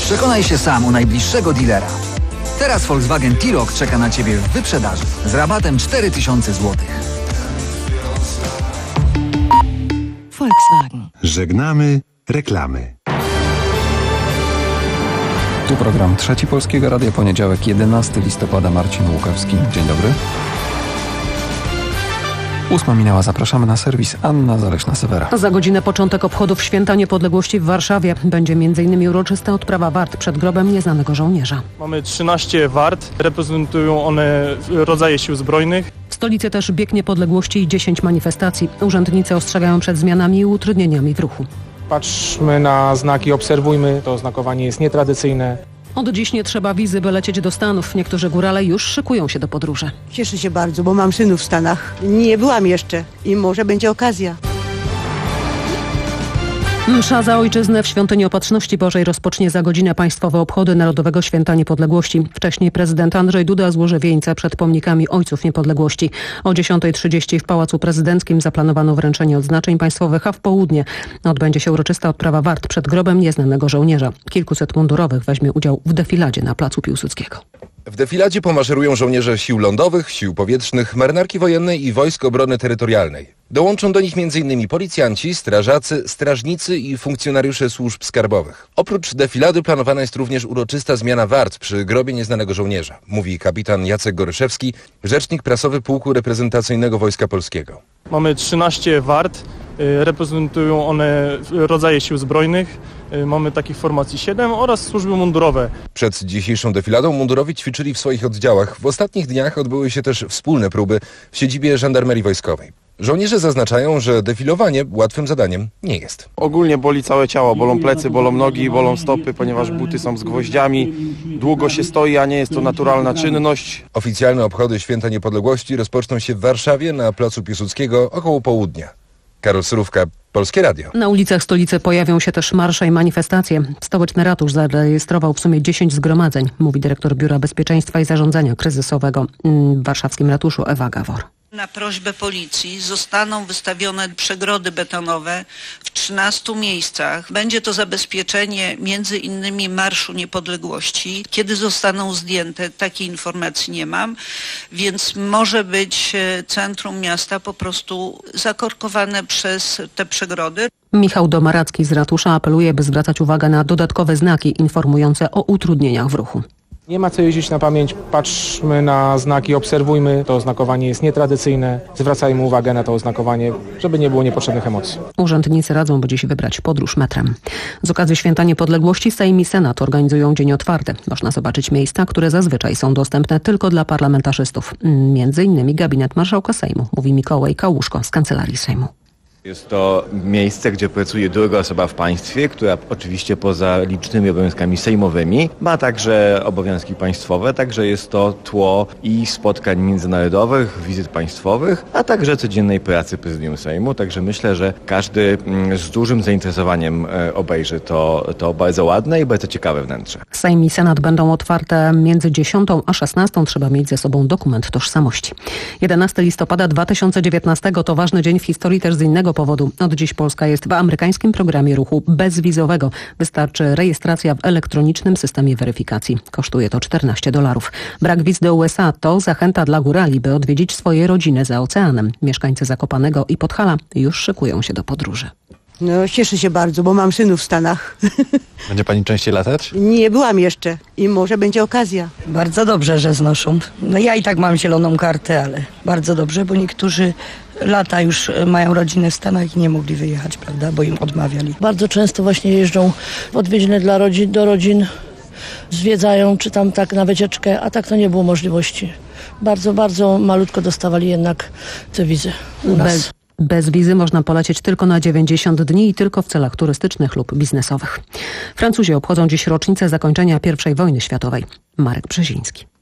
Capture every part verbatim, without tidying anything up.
Przekonaj się sam u najbliższego dealera. Teraz Volkswagen T-Roc czeka na Ciebie w wyprzedaży z rabatem cztery tysiące złotych. Volkswagen. Żegnamy reklamy. Tu program Trzeci Polskiego Radia, poniedziałek, jedenastego listopada, Marcin Łukawski. Dzień dobry. Ósma minęła, zapraszamy na serwis. Anna Zaleszna-Sewera. Za godzinę początek obchodów Święta Niepodległości w Warszawie. Będzie między innymi uroczysta odprawa wart przed grobem nieznanego żołnierza. Mamy trzynaście wart, reprezentują one rodzaje sił zbrojnych. W stolicy też bieg niepodległości i dziesięć manifestacji. Urzędnicy ostrzegają przed zmianami i utrudnieniami w ruchu. Patrzmy na znaki, obserwujmy, to oznakowanie jest nietradycyjne. Od dziś nie trzeba wizy, by lecieć do Stanów. Niektórzy górale już szykują się do podróży. Cieszę się bardzo, bo mam synów w Stanach. Nie byłam jeszcze i może będzie okazja. Msza za ojczyznę w Świątyni Opatrzności Bożej rozpocznie za godzinę państwowe obchody Narodowego Święta Niepodległości. Wcześniej prezydent Andrzej Duda złoży wieńce przed pomnikami Ojców Niepodległości. O dziesiątej trzydzieści w Pałacu Prezydenckim zaplanowano wręczenie odznaczeń państwowych, a w południe odbędzie się uroczysta odprawa wart przed grobem nieznanego żołnierza. Kilkuset mundurowych weźmie udział w defiladzie na Placu Piłsudskiego. W defiladzie pomaszerują żołnierze sił lądowych, sił powietrznych, marynarki wojennej i Wojsk Obrony Terytorialnej. Dołączą do nich m.in. policjanci, strażacy, strażnicy i funkcjonariusze służb skarbowych. Oprócz defilady planowana jest również uroczysta zmiana wart przy grobie nieznanego żołnierza, mówi kapitan Jacek Goryszewski, rzecznik prasowy Pułku Reprezentacyjnego Wojska Polskiego. Mamy trzynaście wart, reprezentują one rodzaje sił zbrojnych. Mamy takich formacji siedem oraz służby mundurowe. Przed dzisiejszą defiladą mundurowi ćwiczyli w swoich oddziałach. W ostatnich dniach odbyły się też wspólne próby w siedzibie Żandarmerii Wojskowej. Żołnierze zaznaczają, że defilowanie łatwym zadaniem nie jest. Ogólnie boli całe ciało, bolą plecy, bolą nogi, bolą stopy, ponieważ buty są z gwoździami. Długo się stoi, a nie jest to naturalna czynność. Oficjalne obchody Święta Niepodległości rozpoczną się w Warszawie na Placu Piłsudskiego około południa. Karol Surówka, Polskie Radio. Na ulicach stolicy pojawią się też marsze i manifestacje. Stołeczny ratusz zarejestrował w sumie dziesięć zgromadzeń, mówi dyrektor Biura Bezpieczeństwa i Zarządzania Kryzysowego w warszawskim ratuszu Ewa Gawor. Na prośbę policji zostaną wystawione przegrody betonowe w trzynastu miejscach. Będzie to zabezpieczenie między innymi Marszu Niepodległości. Kiedy zostaną zdjęte, takiej informacji nie mam, więc może być centrum miasta po prostu zakorkowane przez te przegrody. Michał Domaracki z ratusza apeluje, by zwracać uwagę na dodatkowe znaki informujące o utrudnieniach w ruchu. Nie ma co jeździć na pamięć, patrzmy na znaki, obserwujmy, to oznakowanie jest nietradycyjne. Zwracajmy uwagę na to oznakowanie, żeby nie było niepotrzebnych emocji. Urzędnicy radzą, by dziś wybrać podróż metrem. Z okazji Święta Niepodległości Sejm i Senat organizują dzień otwarty. Można zobaczyć miejsca, które zazwyczaj są dostępne tylko dla parlamentarzystów. Między innymi gabinet marszałka Sejmu, mówi Mikołaj Kałuszko z Kancelarii Sejmu. Jest to miejsce, gdzie pracuje druga osoba w państwie, która oczywiście poza licznymi obowiązkami sejmowymi ma także obowiązki państwowe, także jest to tło i spotkań międzynarodowych, wizyt państwowych, a także codziennej pracy Prezydium Sejmu. Także myślę, że każdy z dużym zainteresowaniem obejrzy to, to bardzo ładne i bardzo ciekawe wnętrze. Sejm i Senat będą otwarte między dziesiątą a szesnastą. Trzeba mieć ze sobą dokument tożsamości. jedenastego listopada dwa tysiące dziewiętnastego to ważny dzień w historii też z innego powodu. Od dziś Polska jest w amerykańskim programie ruchu bezwizowego. Wystarczy rejestracja w elektronicznym systemie weryfikacji. Kosztuje to czternaście dolarów. Brak wiz do U S A to zachęta dla górali, by odwiedzić swoje rodziny za oceanem. Mieszkańcy Zakopanego i Podhala już szykują się do podróży. No, cieszę się bardzo, bo mam synów w Stanach. Będzie pani częściej latać? Nie byłam jeszcze i może będzie okazja. Bardzo dobrze, że znoszą. No ja i tak mam zieloną kartę, ale bardzo dobrze, bo niektórzy lata już mają rodzinę w Stanach i nie mogli wyjechać, prawda, bo im odmawiali. Bardzo często właśnie jeżdżą w odwiedziny dla rodzin, do rodzin, zwiedzają, czy tam tak na wycieczkę, a tak to nie było możliwości. Bardzo, bardzo malutko dostawali jednak te wizy u nas. Bez... Bez wizy można polecieć tylko na dziewięćdziesiąt dni i tylko w celach turystycznych lub biznesowych. Francuzi obchodzą dziś rocznicę zakończenia pierwszej wojny światowej. Marek Brzeziński.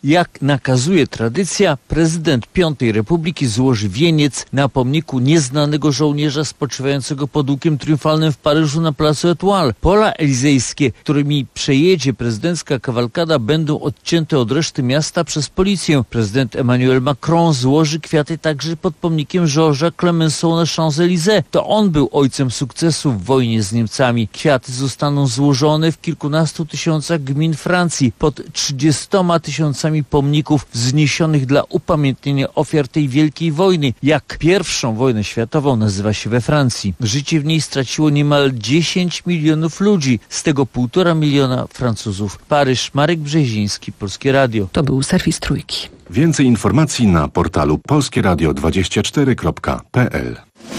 Jak nakazuje tradycja, prezydent Piątej Republiki złoży wieniec na pomniku nieznanego żołnierza spoczywającego pod łukiem triumfalnym w Paryżu na Placu Étoile. Pola elizejskie, którymi przejedzie prezydencka kawalkada, będą odcięte od reszty miasta przez policję. Prezydent Emmanuel Macron złoży kwiaty także pod pomnikiem Georgesa Clemenceau na Champs-Élysées. To on był ojcem sukcesu w wojnie z Niemcami. Kwiaty zostaną złożone w kilkunastu tysiącach gmin Francji pod trzydziestoma tysiącami pomników wzniesionych dla upamiętnienia ofiar tej wielkiej wojny. Jak pierwszą wojnę światową nazywa się we Francji. Życie w niej straciło niemal dziesięć milionów ludzi, z tego półtora miliona Francuzów. Paryż, Marek Brzeziński, Polskie Radio. To był serwis Trójki. Więcej informacji na portalu polskie radio dwadzieścia cztery kropka p l.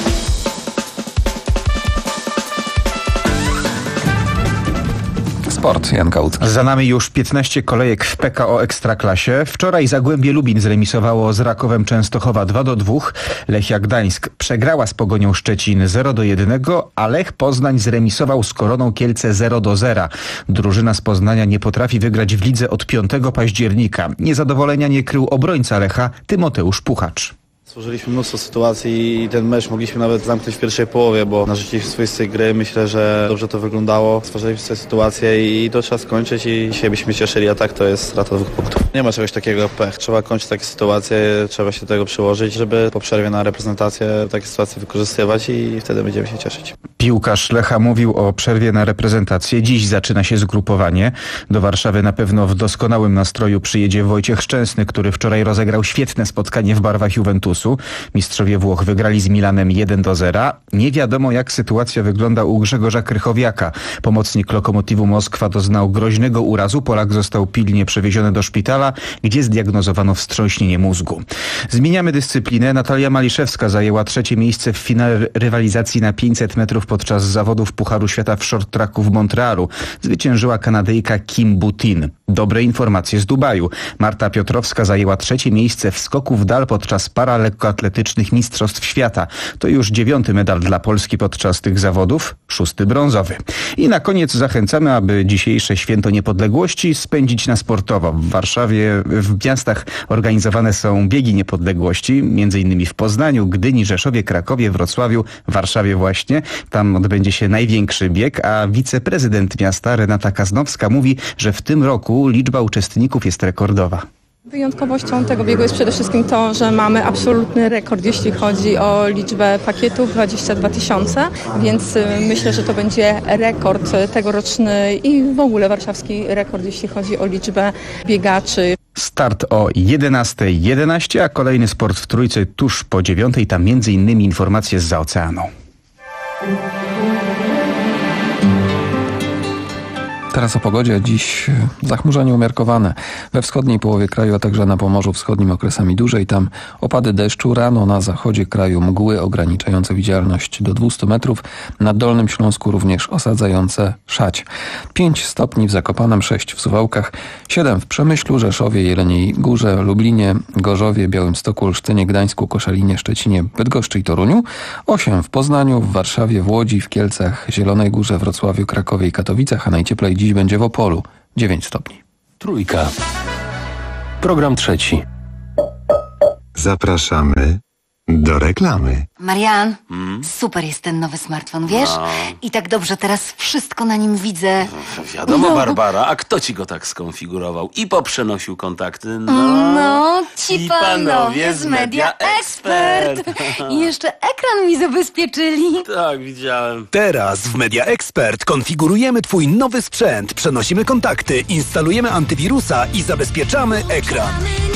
Sport, Jan Kałut. Za nami już piętnaście kolejek w P K O Ekstraklasie. Wczoraj Zagłębie Lubin zremisowało z Rakowem Częstochowa dwa do dwóch. Lechia Gdańsk przegrała z Pogonią Szczecin zero do jednego, a Lech Poznań zremisował z Koroną Kielce zero do zera. Drużyna z Poznania nie potrafi wygrać w lidze od piątego października. Niezadowolenia nie krył obrońca Lecha Tymoteusz Puchacz. Stworzyliśmy mnóstwo sytuacji i ten mecz mogliśmy nawet zamknąć w pierwszej połowie, bo na rzeczywiście swoistej gry myślę, że dobrze to wyglądało. Stworzyliśmy sobie sytuację i to trzeba skończyć i dzisiaj byśmy cieszyli, a tak to jest strata dwóch punktów. Nie ma czegoś takiego jak pech. Trzeba kończyć takie sytuacje, trzeba się do tego przyłożyć, żeby po przerwie na reprezentację takie sytuacje wykorzystywać i wtedy będziemy się cieszyć. Piłkarz Lecha mówił o przerwie na reprezentację. Dziś zaczyna się zgrupowanie. Do Warszawy na pewno w doskonałym nastroju przyjedzie Wojciech Szczęsny, który wczoraj rozegrał świetne spotkanie w barwach Juventusu. Mistrzowie Włoch wygrali z Milanem jeden do zera. Nie wiadomo, jak sytuacja wygląda u Grzegorza Krychowiaka. Pomocnik Lokomotywu Moskwa doznał groźnego urazu. Polak został pilnie przewieziony do szpitala, gdzie zdiagnozowano wstrząśnienie mózgu. Zmieniamy dyscyplinę. Natalia Maliszewska zajęła trzecie miejsce w finale rywalizacji na pięćset metrów podczas zawodów Pucharu Świata w short tracku w Montrealu. Zwyciężyła Kanadyjka Kim Butin. Dobre informacje z Dubaju. Marta Piotrowska zajęła trzecie miejsce w skoku w dal podczas paralekkoatletycznych Mistrzostw Świata. To już dziewiąty medal dla Polski podczas tych zawodów, szósty brązowy. I na koniec zachęcamy, aby dzisiejsze Święto Niepodległości spędzić na sportowo. W Warszawie, w miastach organizowane są biegi niepodległości, między innymi w Poznaniu, Gdyni, Rzeszowie, Krakowie, Wrocławiu, Warszawie właśnie. Tam odbędzie się największy bieg, a wiceprezydent miasta Renata Kaznowska mówi, że w tym roku liczba uczestników jest rekordowa. Wyjątkowością tego biegu jest przede wszystkim to, że mamy absolutny rekord, jeśli chodzi o liczbę pakietów, dwadzieścia dwa tysiące, więc myślę, że to będzie rekord tegoroczny i w ogóle warszawski rekord, jeśli chodzi o liczbę biegaczy. Start o jedenasta jedenaście, a kolejny sport w Trójce tuż po dziewiątej, tam między innymi informacje zza oceanu. Teraz o pogodzie. Dziś zachmurzenie umiarkowane we wschodniej połowie kraju, a także na Pomorzu Wschodnim okresami dłużej. Tam opady deszczu, rano na zachodzie kraju mgły ograniczające widzialność do dwustu metrów. Na Dolnym Śląsku również osadzające szać. pięć stopni w Zakopanem, sześć w Suwałkach, siedem w Przemyślu, Rzeszowie, Jeleniej Górze, Lublinie, Gorzowie, Białymstoku, Olsztynie, Gdańsku, Koszalinie, Szczecinie, Bydgoszczy i Toruniu, osiem w Poznaniu, w Warszawie, w Łodzi, w Kielcach, Zielonej Górze, Wrocławiu, Krakowie i Katowicach, a najcieplej dziś będzie w Opolu, dziewięć stopni. Trójka. Program trzeci. Zapraszamy do reklamy. Marian, hmm? super jest ten nowy smartfon, wiesz? No. I tak dobrze teraz wszystko na nim widzę. Wiadomo, no. Barbara, a kto ci go tak skonfigurował i poprzenosił kontakty? No, no ci panowie z Media Expert. I jeszcze ekran mi zabezpieczyli. Tak, widziałem. Teraz w Media Expert konfigurujemy twój nowy sprzęt, przenosimy kontakty, instalujemy antywirusa i zabezpieczamy ekran.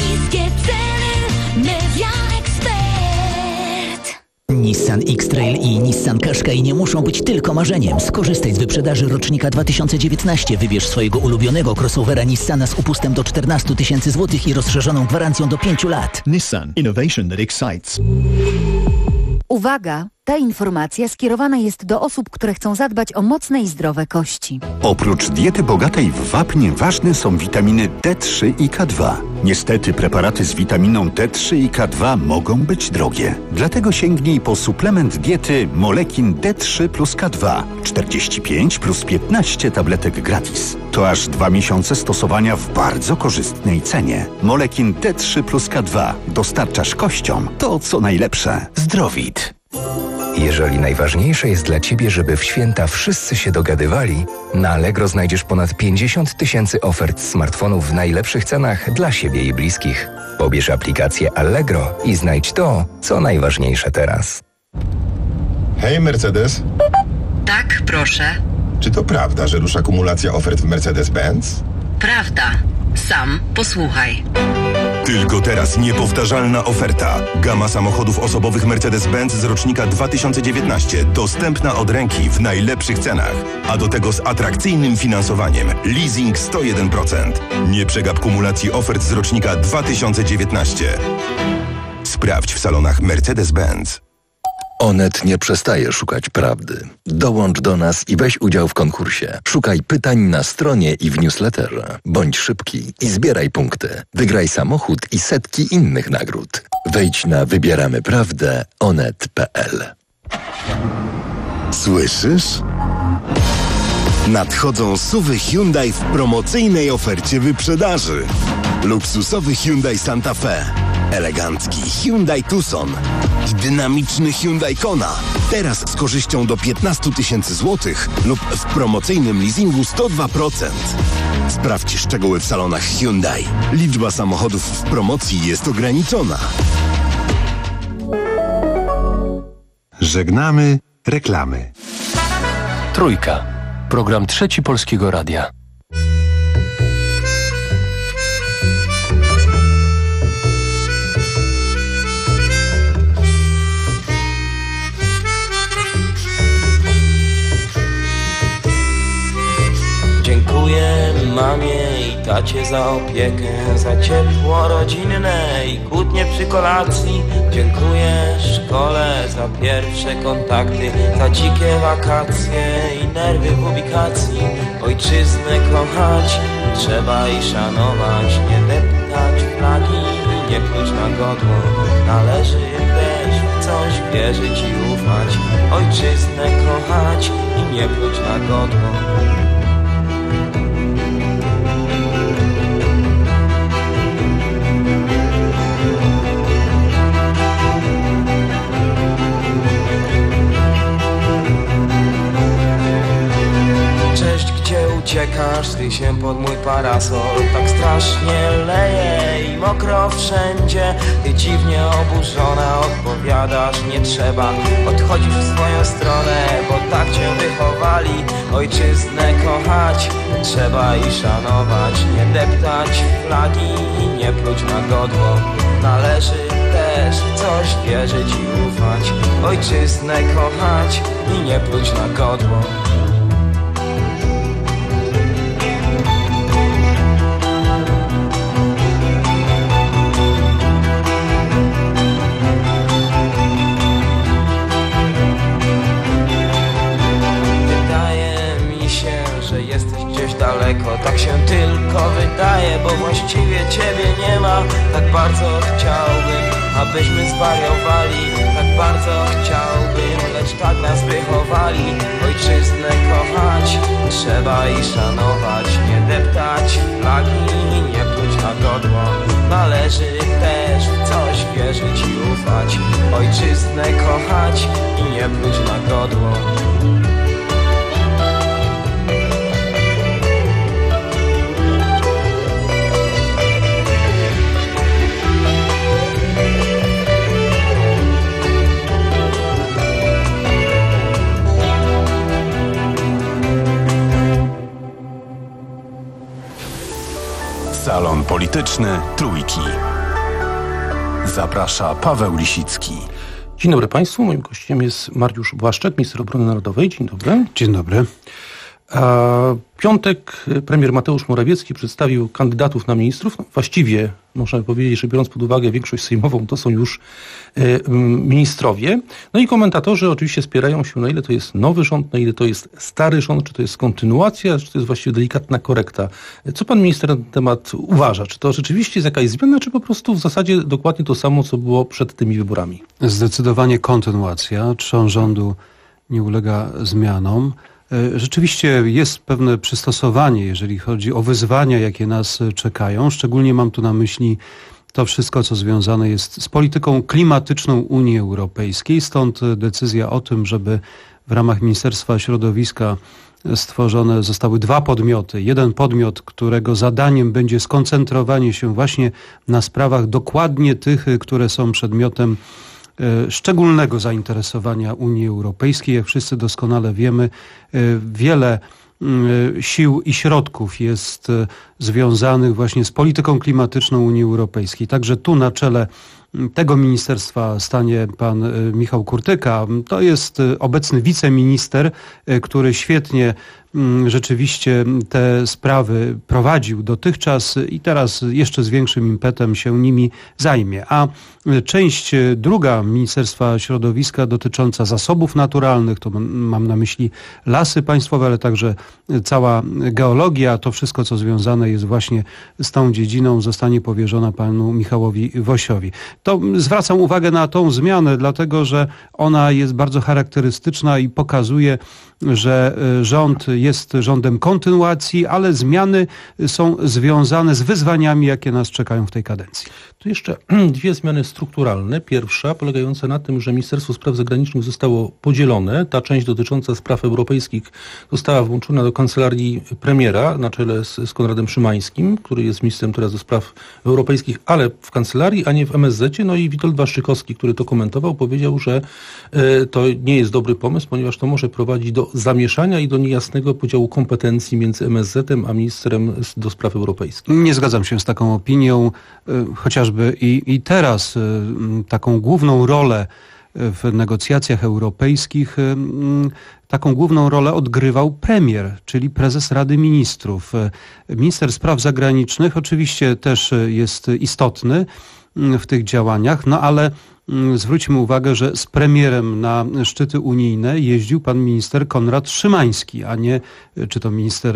Nissan X-Trail i Nissan Qashqai nie muszą być tylko marzeniem. Skorzystaj z wyprzedaży rocznika dwa tysiące dziewiętnaście. Wybierz swojego ulubionego crossovera Nissana z upustem do czternastu tysięcy złotych i rozszerzoną gwarancją do pięciu lat. Nissan. Innovation that excites. Uwaga! Ta informacja skierowana jest do osób, które chcą zadbać o mocne i zdrowe kości. Oprócz diety bogatej w wapń ważne są witaminy D trzy i K dwa. Niestety preparaty z witaminą D trzy i K dwa mogą być drogie. Dlatego sięgnij po suplement diety Molekin D trzy plus K dwa. czterdzieści pięć plus piętnaście tabletek gratis. To aż dwa miesiące stosowania w bardzo korzystnej cenie. Molekin D trzy plus K dwa. Dostarczasz kościom to, co najlepsze. Zdrowit. Jeżeli najważniejsze jest dla Ciebie, żeby w święta wszyscy się dogadywali, na Allegro znajdziesz ponad pięćdziesiąt tysięcy ofert smartfonów w najlepszych cenach dla siebie i bliskich. Pobierz aplikację Allegro i znajdź to, co najważniejsze teraz. Hej, Mercedes. Tak, proszę. Czy to prawda, że rusza kumulacja ofert w Mercedes-Benz? Prawda. Sam posłuchaj. Tylko teraz niepowtarzalna oferta. Gama samochodów osobowych Mercedes-Benz z rocznika dwa tysiące dziewiętnaście. Dostępna od ręki w najlepszych cenach. A do tego z atrakcyjnym finansowaniem. Leasing sto jeden procent. Nie przegap kumulacji ofert z rocznika dwa tysiące dziewiętnaście. Sprawdź w salonach Mercedes-Benz. Onet nie przestaje szukać prawdy. Dołącz do nas i weź udział w konkursie. Szukaj pytań na stronie i w newsletterze. Bądź szybki i zbieraj punkty. Wygraj samochód i setki innych nagród. Wejdź na wybieramy prawdę onet kropka pe el. Słyszysz? Nadchodzą suwy Hyundai w promocyjnej ofercie wyprzedaży. Luksusowy Hyundai Santa Fe, elegancki Hyundai Tucson i dynamiczny Hyundai Kona. Teraz z korzyścią do piętnaście tysięcy złotych lub w promocyjnym leasingu sto dwa procent. Sprawdź szczegóły w salonach Hyundai. Liczba samochodów w promocji jest ograniczona. Żegnamy reklamy. Trójka. Program Trzeci Polskiego Radia. Dziękuję mamie i tacie za opiekę, za ciepło rodzinne i kłótnie przy kolacji. Dziękuję szkole za pierwsze kontakty, za dzikie wakacje i nerwy w ubikacji. Ojczyznę kochać trzeba i szanować, nie deptać flagi i nie pluć na godło. Należy też w coś wierzyć i ufać, ojczyznę kochać i nie pluć na godło. Uciekasz ty się pod mój parasol, tak strasznie leje i mokro wszędzie. Ty dziwnie oburzona odpowiadasz, nie trzeba. Odchodzisz w swoją stronę, bo tak cię wychowali. Ojczyznę kochać trzeba i szanować, nie deptać flagi i nie pluć na godło. Należy też w coś wierzyć i ufać, ojczyznę kochać i nie pluć na godło. Daleko, tak się tylko wydaje, bo właściwie ciebie nie ma. Tak bardzo chciałbym, abyśmy zwariowali. Tak bardzo chciałbym, lecz tak nas wychowali. Ojczyznę kochać trzeba i szanować, nie deptać flagi i nie pluć na godło. Należy też w coś wierzyć i ufać, ojczyznę kochać i nie pluć na godło. Salon Polityczny Trójki. Zaprasza Paweł Lisicki. Dzień dobry Państwu. Moim gościem jest Mariusz Błaszczak, minister obrony narodowej. Dzień dobry. Dzień dobry. A piątek premier Mateusz Morawiecki przedstawił kandydatów na ministrów. No, właściwie można powiedzieć, że biorąc pod uwagę większość sejmową, to są już y, ministrowie. No i komentatorzy oczywiście spierają się, na ile to jest nowy rząd, na ile to jest stary rząd, czy to jest kontynuacja, czy to jest właściwie delikatna korekta. Co pan minister na ten temat uważa? Czy to rzeczywiście jest jakaś zmiana, czy po prostu w zasadzie dokładnie to samo, co było przed tymi wyborami? Zdecydowanie kontynuacja. Trzon rządu nie ulega zmianom. Rzeczywiście jest pewne przystosowanie, jeżeli chodzi o wyzwania, jakie nas czekają. Szczególnie mam tu na myśli to wszystko, co związane jest z polityką klimatyczną Unii Europejskiej. Stąd decyzja o tym, żeby w ramach Ministerstwa Środowiska stworzone zostały dwa podmioty. Jeden podmiot, którego zadaniem będzie skoncentrowanie się właśnie na sprawach dokładnie tych, które są przedmiotem szczególnego zainteresowania Unii Europejskiej. Jak wszyscy doskonale wiemy, wiele sił i środków jest związanych właśnie z polityką klimatyczną Unii Europejskiej. Także tu na czele tego ministerstwa stanie pan Michał Kurtyka. To jest obecny wiceminister, który świetnie rzeczywiście te sprawy prowadził dotychczas i teraz jeszcze z większym impetem się nimi zajmie. A część druga Ministerstwa Środowiska dotycząca zasobów naturalnych, to mam na myśli lasy państwowe, ale także cała geologia, to wszystko, co związane jest właśnie z tą dziedziną, zostanie powierzona panu Michałowi Wosiowi. To zwracam uwagę na tą zmianę, dlatego że ona jest bardzo charakterystyczna i pokazuje, że rząd jest rządem kontynuacji, ale zmiany są związane z wyzwaniami, jakie nas czekają w tej kadencji. Tu jeszcze dwie zmiany strukturalne. Pierwsza polegająca na tym, że Ministerstwo Spraw Zagranicznych zostało podzielone. Ta część dotycząca spraw europejskich została włączona do kancelarii premiera na czele z, z Konradem Szymańskim, który jest ministrem teraz do spraw europejskich, ale w kancelarii, a nie w M S Z-cie. No i Witold Waszczykowski, który to komentował, powiedział, że y, to nie jest dobry pomysł, ponieważ to może prowadzić do zamieszania i do niejasnego podziału kompetencji między M S Z-em a ministrem do spraw europejskich. Nie zgadzam się z taką opinią, chociażby i, i teraz taką główną rolę w negocjacjach europejskich, taką główną rolę odgrywał premier, czyli prezes Rady Ministrów. Minister Spraw Zagranicznych oczywiście też jest istotny w tych działaniach, no ale zwróćmy uwagę, że z premierem na szczyty unijne jeździł pan minister Konrad Szymański, a nie czy to minister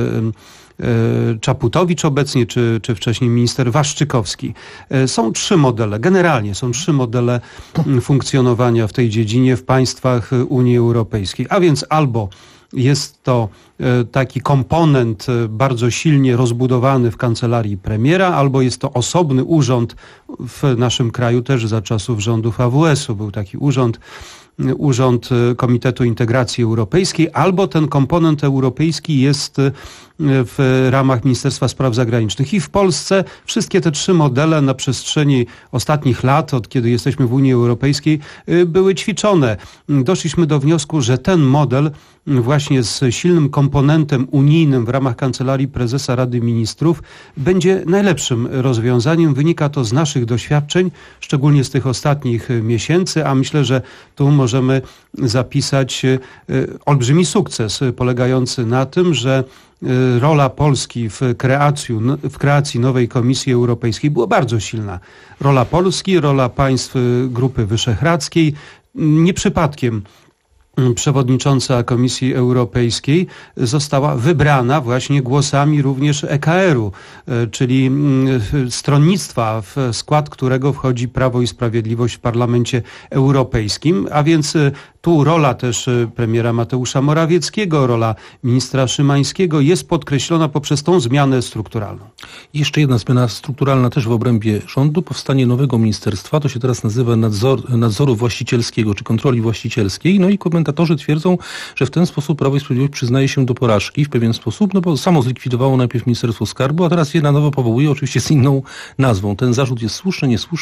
Czaputowicz obecnie, czy, czy wcześniej minister Waszczykowski. Są trzy modele, generalnie są trzy modele funkcjonowania w tej dziedzinie w państwach Unii Europejskiej, a więc albo jest to taki komponent bardzo silnie rozbudowany w kancelarii premiera, albo jest to osobny urząd w naszym kraju też za czasów rządów A W S-u. Był taki urząd, Urząd Komitetu Integracji Europejskiej, albo ten komponent europejski jest w ramach Ministerstwa Spraw Zagranicznych. I w Polsce wszystkie te trzy modele na przestrzeni ostatnich lat, od kiedy jesteśmy w Unii Europejskiej, były ćwiczone. Doszliśmy do wniosku, że ten model właśnie z silnym komponentem unijnym w ramach Kancelarii Prezesa Rady Ministrów będzie najlepszym rozwiązaniem. Wynika to z naszych doświadczeń, szczególnie z tych ostatnich miesięcy, a myślę, że tu możemy zapisać olbrzymi sukces polegający na tym, że rola Polski w kreacji, w kreacji nowej Komisji Europejskiej była bardzo silna. Rola Polski, rola państw Grupy Wyszehradzkiej. Nie przypadkiem przewodnicząca Komisji Europejskiej została wybrana właśnie głosami również E K R-u, czyli stronnictwa, w skład którego wchodzi Prawo i Sprawiedliwość w Parlamencie Europejskim, a więc tu rola też premiera Mateusza Morawieckiego, rola ministra Szymańskiego jest podkreślona poprzez tą zmianę strukturalną. Jeszcze jedna zmiana strukturalna też w obrębie rządu, powstanie nowego ministerstwa, to się teraz nazywa nadzor, nadzoru właścicielskiego czy kontroli właścicielskiej, no i komentatorzy twierdzą, że w ten sposób Prawo i Sprawiedliwość przyznaje się do porażki w pewien sposób, no bo samo zlikwidowało najpierw Ministerstwo Skarbu, a teraz je na nowo powołuje, oczywiście z inną nazwą. Ten zarzut jest słuszny, niesłuszny?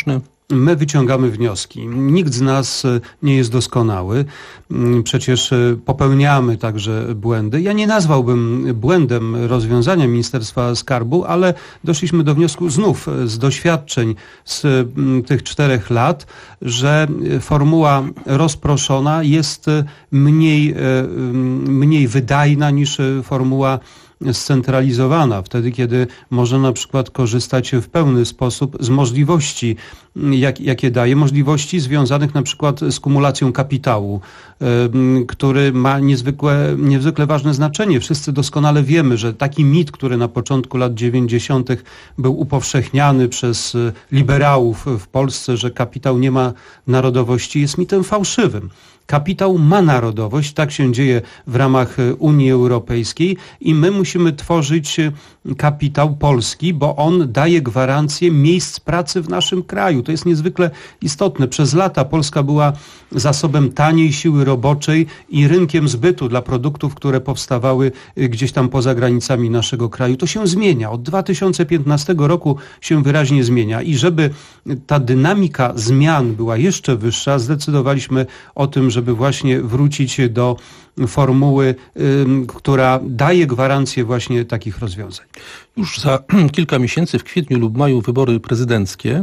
my wyciągamy wnioski. Nikt z nas nie jest doskonały. Przecież popełniamy także błędy. Ja nie nazwałbym błędem rozwiązania Ministerstwa Skarbu, ale doszliśmy do wniosku znów z doświadczeń z tych czterech lat, że formuła rozproszona jest mniej, mniej wydajna niż formuła scentralizowana, wtedy kiedy można na przykład korzystać w pełny sposób z możliwości, jak, jakie daje, możliwości związanych na przykład z kumulacją kapitału, y, który ma niezwykłe, niezwykle ważne znaczenie. Wszyscy doskonale wiemy, że taki mit, który na początku lat dziewięćdziesiątych był upowszechniany przez liberałów w Polsce, że kapitał nie ma narodowości, jest mitem fałszywym. Kapitał ma narodowość, tak się dzieje w ramach Unii Europejskiej i my musimy tworzyć kapitał polski, bo on daje gwarancję miejsc pracy w naszym kraju. To jest niezwykle istotne. Przez lata Polska była zasobem taniej siły roboczej i rynkiem zbytu dla produktów, które powstawały gdzieś tam poza granicami naszego kraju. To się zmienia. Od dwa tysiące piętnastego roku się wyraźnie zmienia i żeby ta dynamika zmian była jeszcze wyższa, zdecydowaliśmy o tym, żeby właśnie wrócić do formuły, y, która daje gwarancję właśnie takich rozwiązań. Już za kilka miesięcy, w kwietniu lub maju, wybory prezydenckie.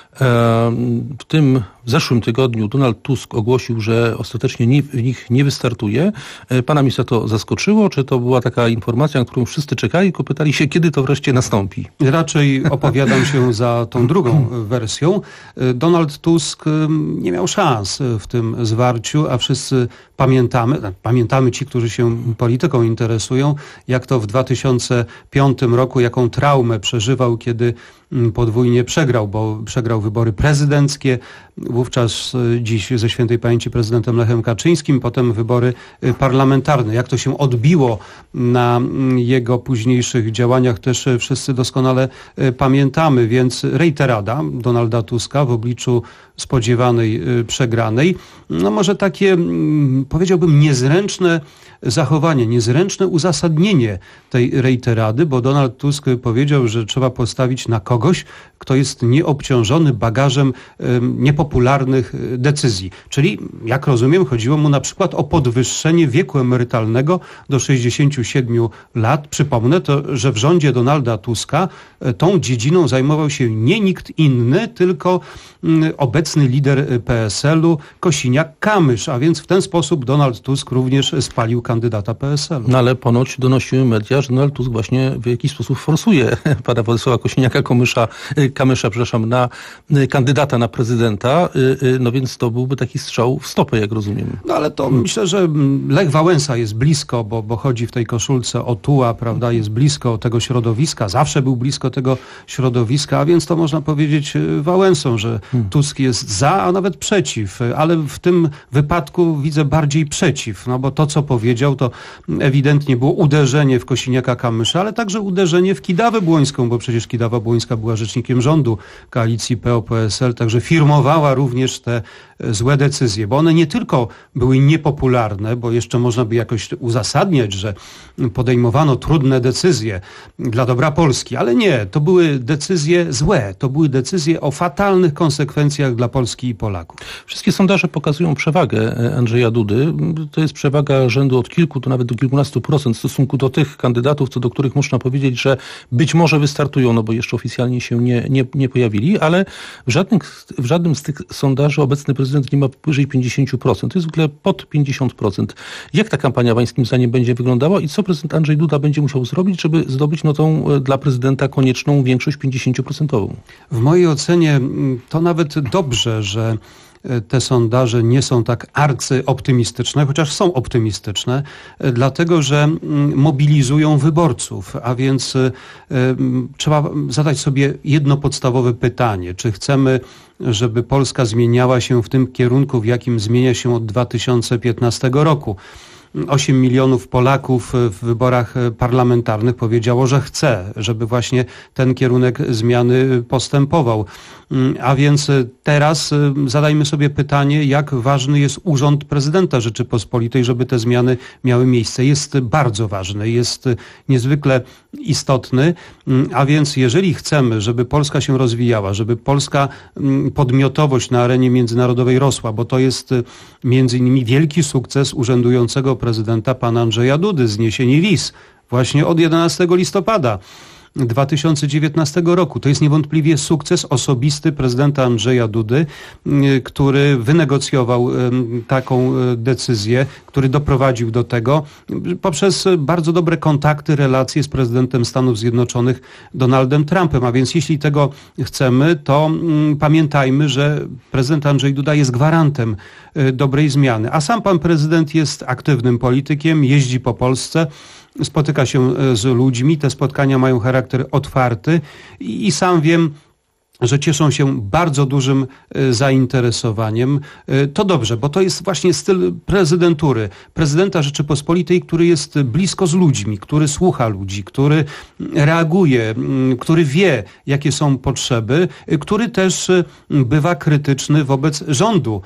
W tym w zeszłym tygodniu Donald Tusk ogłosił, że ostatecznie nie, w nich nie wystartuje. Pana ministra to zaskoczyło? Czy to była taka informacja, na którą wszyscy czekali, tylko pytali się, kiedy to wreszcie nastąpi? Raczej opowiadam się za tą drugą wersją. Donald Tusk nie miał szans w tym zwarciu, a wszyscy pamiętamy, pamiętamy ci, którzy się polityką interesują, jak to w dwa tysiące piątym roku, jaką traumę przeżywał, kiedy podwójnie przegrał, bo przegrał wybory prezydenckie, wówczas dziś ze świętej pamięci prezydentem Lechem Kaczyńskim, potem wybory parlamentarne. Jak to się odbiło na jego późniejszych działaniach, też wszyscy doskonale pamiętamy, więc rejterada Donalda Tuska w obliczu spodziewanej przegranej, no może takie, powiedziałbym, niezręczne zachowanie, niezręczne uzasadnienie tej rejterady, bo Donald Tusk powiedział, że trzeba postawić na kogoś, kto jest nieobciążony bagażem niepopularnych decyzji. Czyli, jak rozumiem, chodziło mu na przykład o podwyższenie wieku emerytalnego do sześćdziesięciu siedmiu lat. Przypomnę to, że w rządzie Donalda Tuska tą dziedziną zajmował się nie nikt inny, tylko obecny lider P S L-u Kosiniak-Kamysz, a więc w ten sposób Donald Tusk również spalił kandydata P S L-u. No ale ponoć donosiły media, że Donald Tusk właśnie w jakiś sposób forsuje pana Władysława Kosiniaka-Kamysza, Kamysza, przepraszam, na kandydata na prezydenta, no więc to byłby taki strzał w stopę, jak rozumiem. No ale to myślę, że Lech Wałęsa jest blisko, bo, bo chodzi w tej koszulce o Tuła, prawda, jest blisko tego środowiska, zawsze był blisko tego środowiska, a więc to można powiedzieć Wałęsą, że hmm. Tusk jest za, a nawet przeciw, ale w tym wypadku widzę bardziej przeciw, no bo to, co powiedział, to ewidentnie było uderzenie w Kosiniaka-Kamysza, ale także uderzenie w Kidawę Błońską, bo przecież Kidawa Błońska była rzecznikiem rządu koalicji P O P S L, także firmowała również te złe decyzje, bo one nie tylko były niepopularne, bo jeszcze można by jakoś uzasadniać, że podejmowano trudne decyzje dla dobra Polski, ale nie, to były decyzje złe, to były decyzje o fatalnych konsekwencjach dla Polski i Polaków. Wszystkie sondaże pokazują przewagę Andrzeja Dudy. To jest przewaga rzędu od kilku do nawet do kilkunastu procent w stosunku do tych kandydatów, co do których można powiedzieć, że być może wystartują, no bo jeszcze oficjalnie się nie, nie, nie pojawili, ale w żadnym, w żadnym z tych sondaży obecny prezydent nie ma powyżej pięćdziesiąt procent. To jest w ogóle pod pięćdziesiąt procent. Jak ta kampania pańskim zdaniem będzie wyglądała i co prezydent Andrzej Duda będzie musiał zrobić, żeby zdobyć no tą dla prezydenta konieczną większość pięćdziesięcioprocentową? W mojej ocenie to nawet dobrze, że te sondaże nie są tak arcyoptymistyczne, chociaż są optymistyczne, dlatego że mobilizują wyborców, a więc trzeba zadać sobie jedno podstawowe pytanie. Czy chcemy, żeby Polska zmieniała się w tym kierunku, w jakim zmienia się od dwa tysiące piętnastego roku? osiem milionów Polaków w wyborach parlamentarnych powiedziało, że chce, żeby właśnie ten kierunek zmiany postępował. A więc teraz zadajmy sobie pytanie, jak ważny jest urząd prezydenta Rzeczypospolitej, żeby te zmiany miały miejsce. Jest bardzo ważny, jest niezwykle istotny, a więc jeżeli chcemy, żeby Polska się rozwijała, żeby polska podmiotowość na arenie międzynarodowej rosła, bo to jest między innymi wielki sukces urzędującego prezydenta pana Andrzeja Dudy, zniesienie wiz właśnie od jedenastego listopada dwa tysiące dziewiętnastego roku. To jest niewątpliwie sukces osobisty prezydenta Andrzeja Dudy, który wynegocjował taką decyzję, który doprowadził do tego poprzez bardzo dobre kontakty, relacje z prezydentem Stanów Zjednoczonych Donaldem Trumpem. A więc jeśli tego chcemy, to pamiętajmy, że prezydent Andrzej Duda jest gwarantem dobrej zmiany. A sam pan prezydent jest aktywnym politykiem, jeździ po Polsce, spotyka się z ludźmi, te spotkania mają charakter otwarty i, i sam wiem, że cieszą się bardzo dużym zainteresowaniem. To dobrze, bo to jest właśnie styl prezydentury, prezydenta Rzeczypospolitej, który jest blisko z ludźmi, który słucha ludzi, który reaguje, który wie, jakie są potrzeby, który też bywa krytyczny wobec rządu.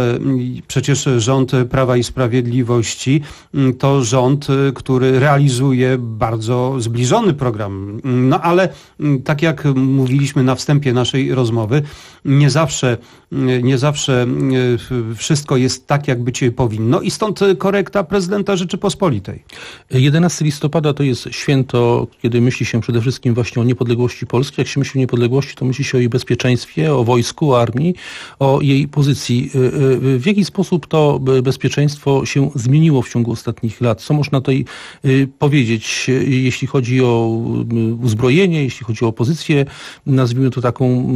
Przecież rząd Prawa i Sprawiedliwości to rząd, który realizuje bardzo zbliżony program. No ale tak jak mówiliśmy na wstępie naszej rozmowy, nie zawsze, nie zawsze wszystko jest tak, jak być powinno i stąd korekta prezydenta Rzeczypospolitej. jedenastego listopada to jest święto, kiedy myśli się przede wszystkim właśnie o niepodległości Polski. Jak się myśli o niepodległości, to myśli się o jej bezpieczeństwie, o wojsku, o armii, o jej pozycji. W jaki sposób to bezpieczeństwo się zmieniło w ciągu ostatnich lat? Co można tutaj powiedzieć, jeśli chodzi o uzbrojenie, jeśli chodzi o pozycję, nazwijmy to taką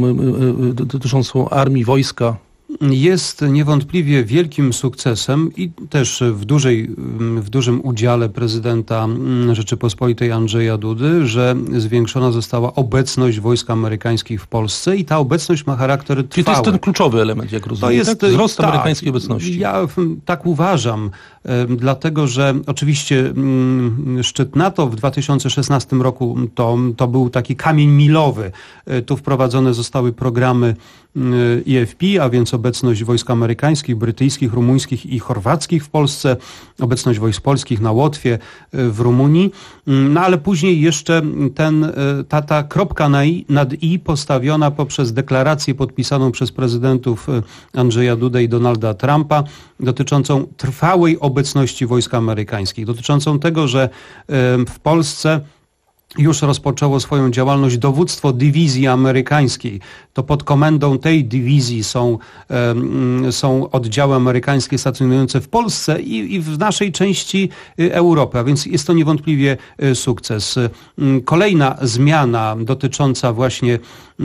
dotyczącą armii, wojska? Jest niewątpliwie wielkim sukcesem i też w, dużej, w dużym udziale prezydenta Rzeczypospolitej Andrzeja Dudy, że zwiększona została obecność wojsk amerykańskich w Polsce i ta obecność ma charakter trwały. Czyli to jest ten kluczowy element, jak rozumiem, to jest, tak? Wzrost tak, amerykańskiej obecności. Ja tak uważam, dlatego że oczywiście szczyt NATO w dwa tysiące szesnastym roku to, to był taki kamień milowy. Tu wprowadzone zostały programy E F P, a więc obecność wojsk amerykańskich, brytyjskich, rumuńskich i chorwackich w Polsce, obecność wojsk polskich na Łotwie, w Rumunii. No ale później jeszcze ten, ta, ta kropka na i, nad i postawiona poprzez deklarację podpisaną przez prezydentów Andrzeja Dudę i Donalda Trumpa dotyczącą trwałej obecności wojsk amerykańskich, dotyczącą tego, że w Polsce już rozpoczęło swoją działalność dowództwo dywizji amerykańskiej. To pod komendą tej dywizji są, um, są oddziały amerykańskie stacjonujące w Polsce i, i w naszej części Europy, a więc jest to niewątpliwie sukces. Kolejna zmiana dotycząca właśnie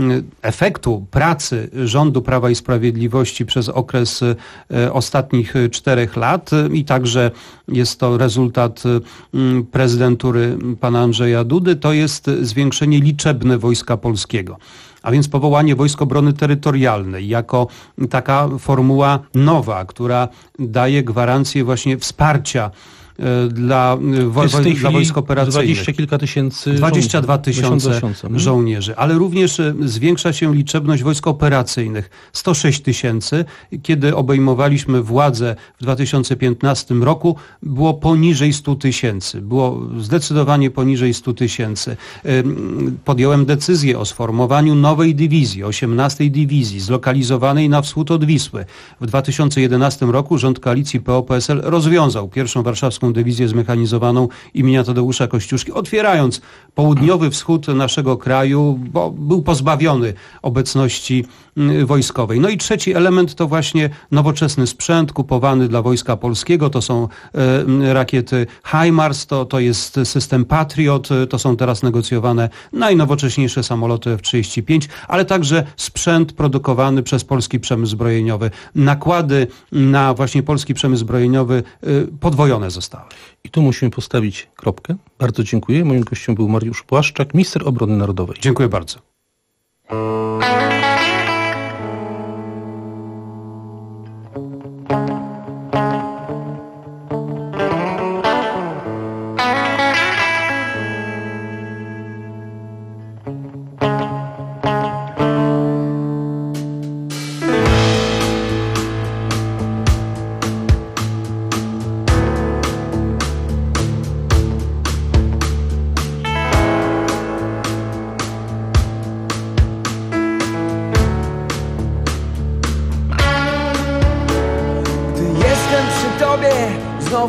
efektu pracy rządu Prawa i Sprawiedliwości przez okres ostatnich czterech lat i także jest to rezultat prezydentury pana Andrzeja Dudy, to jest zwiększenie liczebne Wojska Polskiego. A więc powołanie Wojsk Obrony Terytorialnej jako taka formuła nowa, która daje gwarancję właśnie wsparcia dla, wo, dla wojsk operacyjnych. Dwadzieścia kilka tysięcy dwadzieścia dwa tysiące żołnierzy, ale również zwiększa się liczebność wojsk operacyjnych. sto sześć tysięcy. Kiedy obejmowaliśmy władzę w dwa tysiące piętnastym roku, było poniżej stu tysięcy. Było zdecydowanie poniżej stu tysięcy. Podjąłem decyzję o sformowaniu nowej dywizji, osiemnastej dywizji, zlokalizowanej na wschód od Wisły. W dwa tysiące jedenastym roku rząd koalicji P O P S L rozwiązał pierwszą warszawską dywizję zmechanizowaną imienia Tadeusza Kościuszki, otwierając południowy wschód naszego kraju, bo był pozbawiony obecności wojskowej. No i trzeci element to właśnie nowoczesny sprzęt kupowany dla Wojska Polskiego. To są e, rakiety HIMARS, to, to jest system Patriot, to są teraz negocjowane najnowocześniejsze samoloty F trzydzieści pięć, ale także sprzęt produkowany przez polski przemysł zbrojeniowy. Nakłady na właśnie polski przemysł zbrojeniowy e, podwojone zostały. I tu musimy postawić kropkę. Bardzo dziękuję. Moim gościem był Mariusz Błaszczak, minister obrony narodowej. Dziękuję bardzo.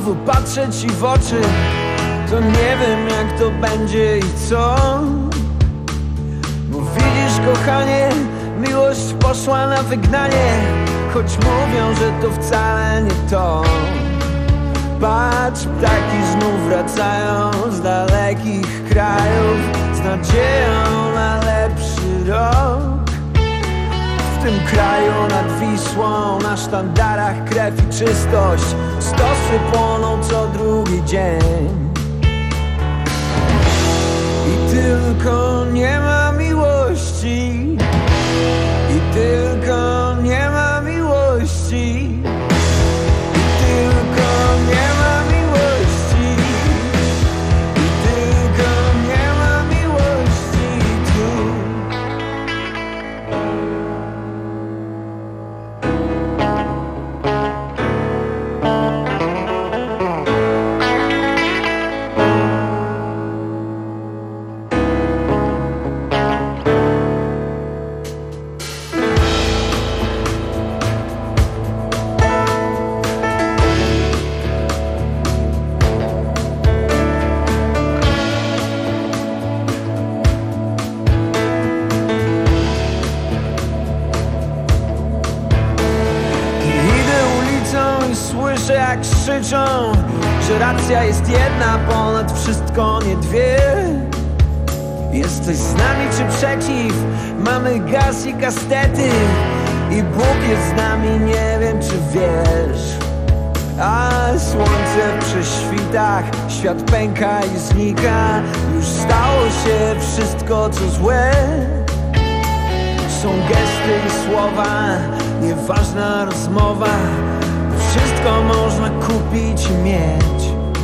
znowu patrzę ci w oczy, to nie wiem jak to będzie i co. Bo widzisz, kochanie, miłość poszła na wygnanie, choć mówią, że to wcale nie to. Patrz, ptaki znów wracają z dalekich krajów, z nadzieją na lepszy rok. W tym kraju nad Wisłą, na sztandarach krew i czystość, stosy płoną co drugi dzień. I tylko nie ma miłości, i tylko nie ma miłości, i tylko nie ma miłości, i tylko nie ma miłości tu. Krzyczą, że racja jest jedna, ponad wszystko nie dwie. Jesteś z nami czy przeciw? Mamy gaz i kastety i Bóg jest z nami, nie wiem czy wiesz. A słońce przy świtach, świat pęka i znika. Już stało się wszystko co złe. Są gesty i słowa, nieważna rozmowa. Wszystko można kupić i mieć.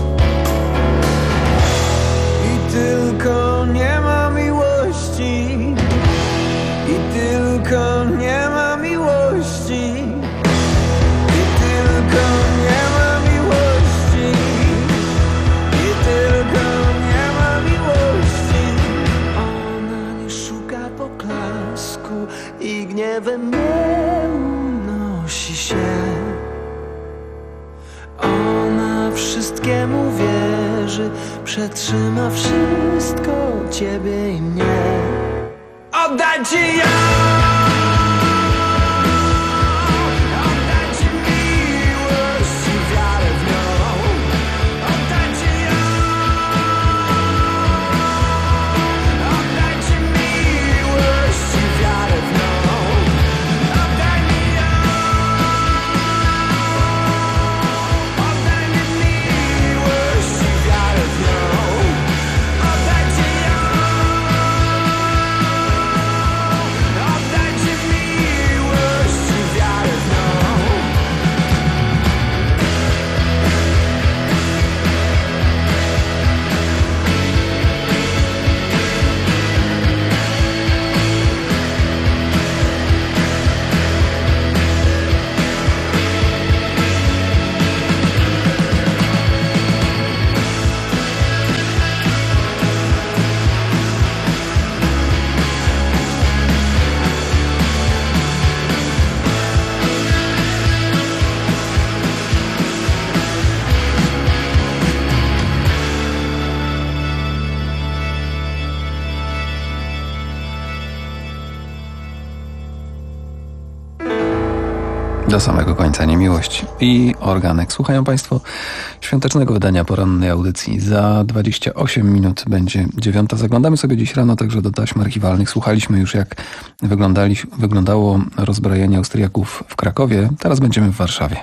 I tylko nie ma miłości, i tylko nie ma miłości, i tylko nie ma miłości, i tylko nie ma miłości. Ona nie szuka poklasku i gniewem nie unosi się. Ona wszystkiemu wierzy, przetrzyma wszystko, ciebie i mnie. Oddaj ci ja! Do samego końca niemiłość i organek. Słuchają Państwo świątecznego wydania porannej audycji. Za dwadzieścia osiem minut będzie dziewiąta. Zaglądamy sobie dziś rano także do taśm archiwalnych. Słuchaliśmy już, jak wyglądali, wyglądało rozbrajanie Austriaków w Krakowie. Teraz będziemy w Warszawie.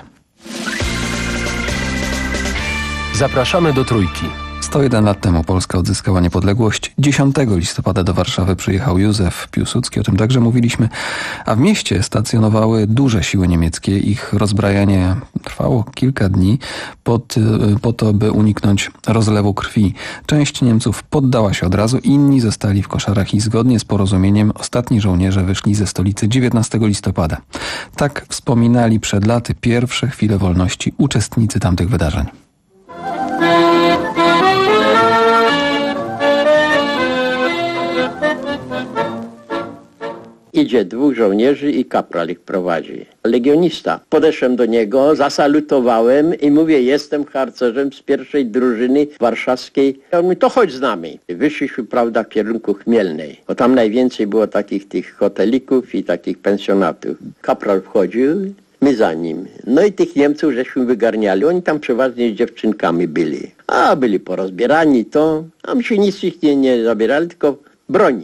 Zapraszamy do Trójki. sto jeden lat temu Polska odzyskała niepodległość. dziesiątego listopada do Warszawy przyjechał Józef Piłsudski, o tym także mówiliśmy, a w mieście stacjonowały duże siły niemieckie. Ich rozbrajanie trwało kilka dni pod, po to, by uniknąć rozlewu krwi. Część Niemców poddała się od razu, inni zostali w koszarach i zgodnie z porozumieniem ostatni żołnierze wyszli ze stolicy dziewiętnastego listopada. Tak wspominali przed laty pierwsze chwile wolności uczestnicy tamtych wydarzeń. Idzie dwóch żołnierzy i kapral ich prowadzi. Legionista. Podeszłem do niego, zasalutowałem i mówię, jestem harcerzem z pierwszej drużyny warszawskiej. On mówi, to chodź z nami. Wyszliśmy, prawda, w kierunku Chmielnej, bo tam najwięcej było takich tych hotelików i takich pensjonatów. Kapral wchodził, my za nim. No i tych Niemców żeśmy wygarniali. Oni tam przeważnie z dziewczynkami byli. A byli porozbierani to, a my się nic ich nie, nie zabierali, tylko broni.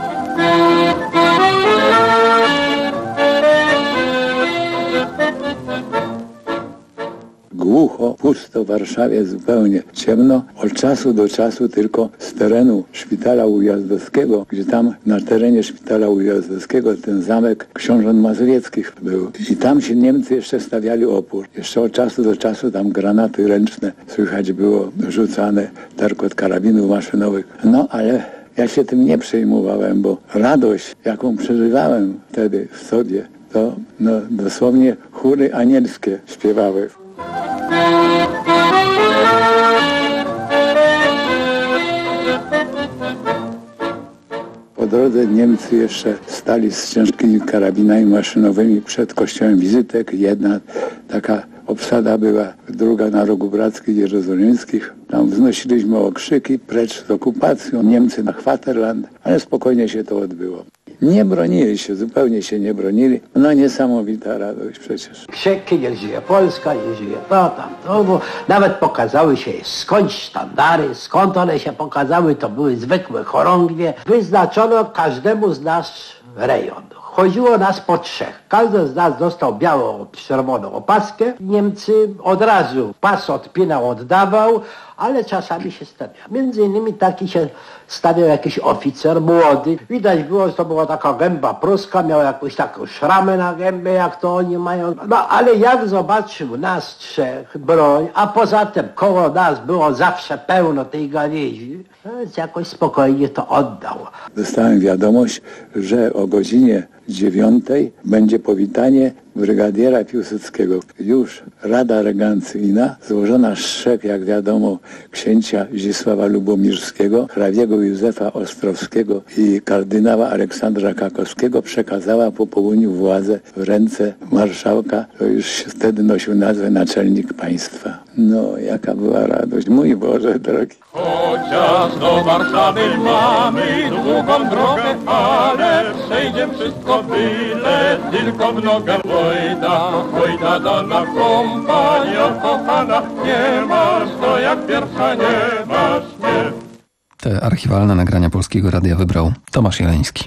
Głucho, pusto w Warszawie, zupełnie ciemno. Od czasu do czasu tylko z terenu szpitala ujazdowskiego, gdzie tam na terenie szpitala ujazdowskiego ten zamek książąt mazowieckich był. I tam się Niemcy jeszcze stawiali opór. Jeszcze od czasu do czasu tam granaty ręczne słychać było rzucane, terkot karabinów maszynowych. No ale ja się tym nie przejmowałem, bo radość, jaką przeżywałem wtedy w sobie, to no, dosłownie chóry anielskie śpiewały. Po drodze Niemcy jeszcze stali z ciężkimi karabinami maszynowymi przed kościołem Wizytek. Jedna taka obsada była, druga na Rogu Brackiej Jerozolimskich. Tam wznosiliśmy okrzyki precz z okupacją, Niemcy na Chwaterland, ale spokojnie się to odbyło. Nie bronili się, zupełnie się nie bronili. No niesamowita radość przecież. Krzyki, niech żyje Polska, niech żyje to, tam, to, bo nawet pokazały się skądś sztandary, skąd one się pokazały, to były zwykłe chorągwie. Wyznaczono każdemu z nas rejon. Chodziło nas po trzech. Każdy z nas dostał białą, czerwoną opaskę. Niemcy od razu pas odpinał, oddawał, ale czasami się stawiał. Między innymi taki się stawiał jakiś oficer młody. Widać było, że to była taka gęba pruska, miał jakąś taką szramę na gębie, jak to oni mają. No ale jak zobaczył nas trzech, broń, a poza tym koło nas było zawsze pełno tej gałęzi, więc jakoś spokojnie to oddał. Dostałem wiadomość, że o godzinie dziewiątej będzie powitanie brygadiera Piłsudskiego. Już Rada Regencyjna, złożona z trzech, jak wiadomo, księcia Zdzisława Lubomirskiego, hrabiego Józefa Ostrowskiego i kardynała Aleksandra Kakowskiego, przekazała po południu władzę w ręce marszałka, to już wtedy nosił nazwę naczelnik państwa. No, jaka była radość, mój Boże drogi. Chociaż do Warszawy mamy długą drogę, ale przejdzie wszystko byle, tylko w nogę Wojda. Wojda dana kompania kochana, nie masz to jak pierwsza, nie masz, nie. Te archiwalne nagrania Polskiego Radia wybrał Tomasz Jeleński.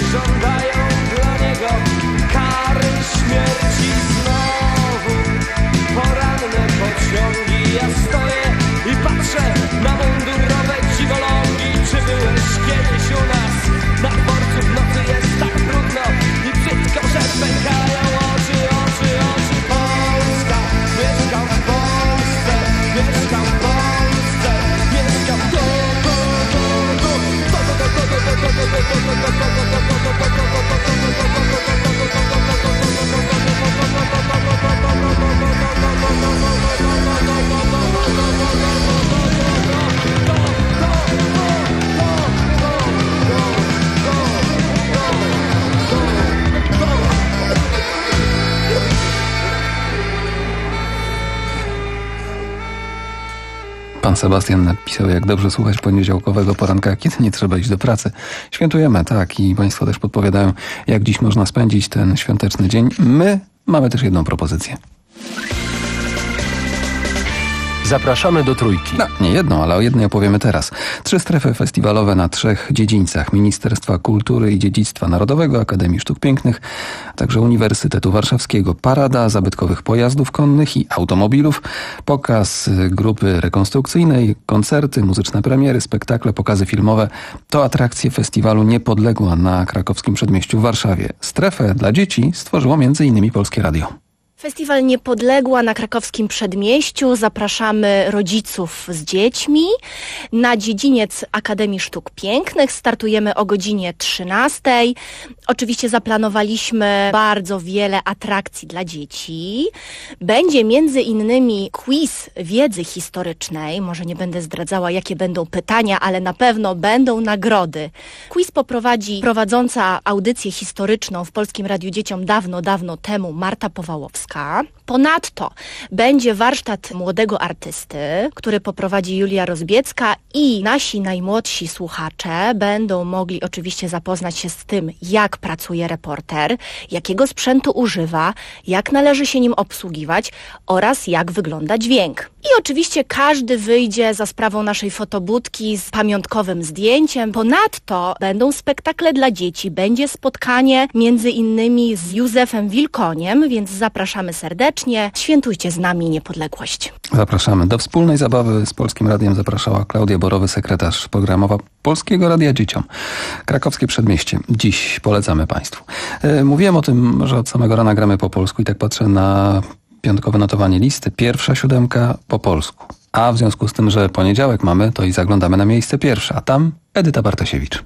żądają dla niego kary śmierci. Znowu poranne pociągi, ja stoję i patrzę na mundurowe dziwolągi. Czy byłeś kiedyś u nas? Na dworcu w nocy jest tak trudno i brzydko, że pękają oczy, oczy, oczy. Polska, mieszkam w Polsce, mieszkam w Polsce, mieszkam tu, tu, tu, Pan Sebastian napisał, jak dobrze słuchać poniedziałkowego poranka, kiedy nie trzeba iść do pracy. Świętujemy, tak, i Państwo też podpowiadają, jak dziś można spędzić ten świąteczny dzień. My mamy też jedną propozycję. Zapraszamy do Trójki. No, nie jedną, ale o jednej opowiemy teraz. Trzy strefy festiwalowe na trzech dziedzińcach. Ministerstwa Kultury i Dziedzictwa Narodowego, Akademii Sztuk Pięknych, a także Uniwersytetu Warszawskiego. Parada zabytkowych pojazdów konnych i automobilów, pokaz grupy rekonstrukcyjnej, koncerty, muzyczne premiery, spektakle, pokazy filmowe. To atrakcje festiwalu Niepodległa na krakowskim przedmieściu w Warszawie. Strefę dla dzieci stworzyło między innymi Polskie Radio. Festiwal Niepodległa na krakowskim przedmieściu. Zapraszamy rodziców z dziećmi na dziedziniec Akademii Sztuk Pięknych. Startujemy o godzinie trzynastej. Oczywiście zaplanowaliśmy bardzo wiele atrakcji dla dzieci. Będzie między innymi quiz wiedzy historycznej. Może nie będę zdradzała, jakie będą pytania, ale na pewno będą nagrody. Quiz poprowadzi prowadząca audycję historyczną w Polskim Radiu Dzieciom dawno, dawno temu Marta Powałowska. Ponadto będzie warsztat młodego artysty, który poprowadzi Julia Rozbiecka i nasi najmłodsi słuchacze będą mogli oczywiście zapoznać się z tym, jak pracuje reporter, jakiego sprzętu używa, jak należy się nim obsługiwać oraz jak wygląda dźwięk. I oczywiście każdy wyjdzie za sprawą naszej fotobudki z pamiątkowym zdjęciem. Ponadto będą spektakle dla dzieci, będzie spotkanie między innymi z Józefem Wilkoniem, więc zapraszamy serdecznie. Świętujcie z nami niepodległość. Zapraszamy. Do wspólnej zabawy z Polskim Radiem zapraszała Klaudia Borowy, sekretarz programowa Polskiego Radia Dzieciom. Krakowskie Przedmieście. Dziś polecamy Państwu. Mówiłem o tym, że od samego rana gramy po polsku i tak patrzę na piątkowe notowanie listy. Pierwsza siódemka po polsku. A w związku z tym, że poniedziałek mamy, to i zaglądamy na miejsce pierwsze. A tam Edyta Bartosiewicz.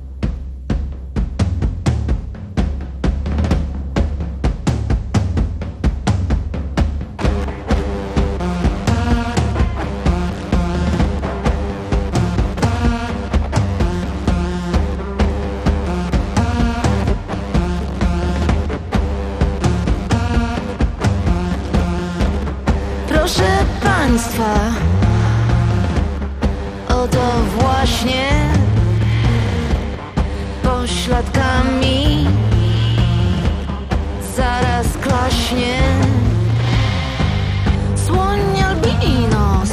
Proszę Państwa, oto właśnie pośladkami zaraz klaśnie słoń albinos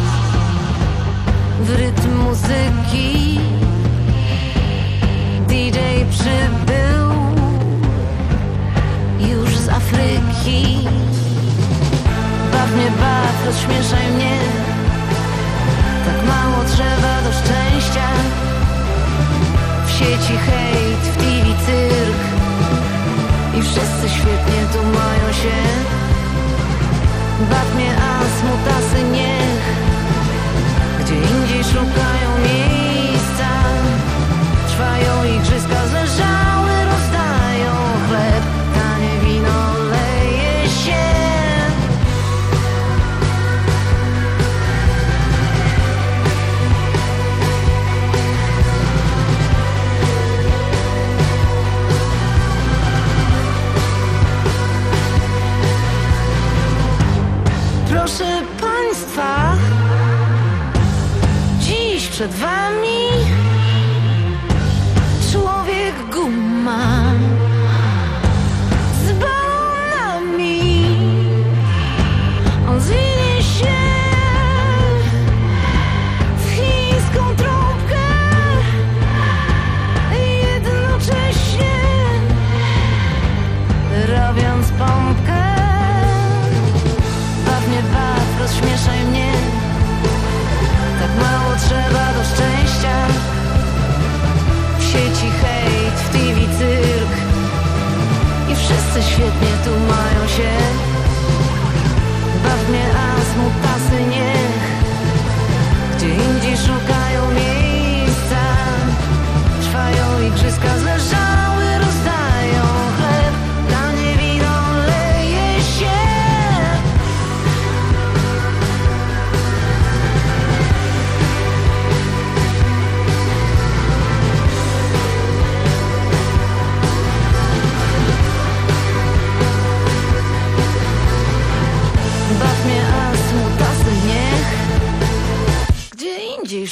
w rytm muzyki. D J przybył już z Afryki. Baw mnie, baw, rozśmieszaj mnie. Tak mało trzeba do szczęścia. W sieci hejt, w T V cyrk i wszyscy świetnie tu mają się. Baw mnie, a smutasy niech gdzie indziej szukają miejsca. Trwają igrzyska, zleżały rozdają chleb, tanie wino leje się. Proszę Państwa, dziś przed Wami człowiek guma z balonami. On zwinie się w chińską trąbkę jednocześnie.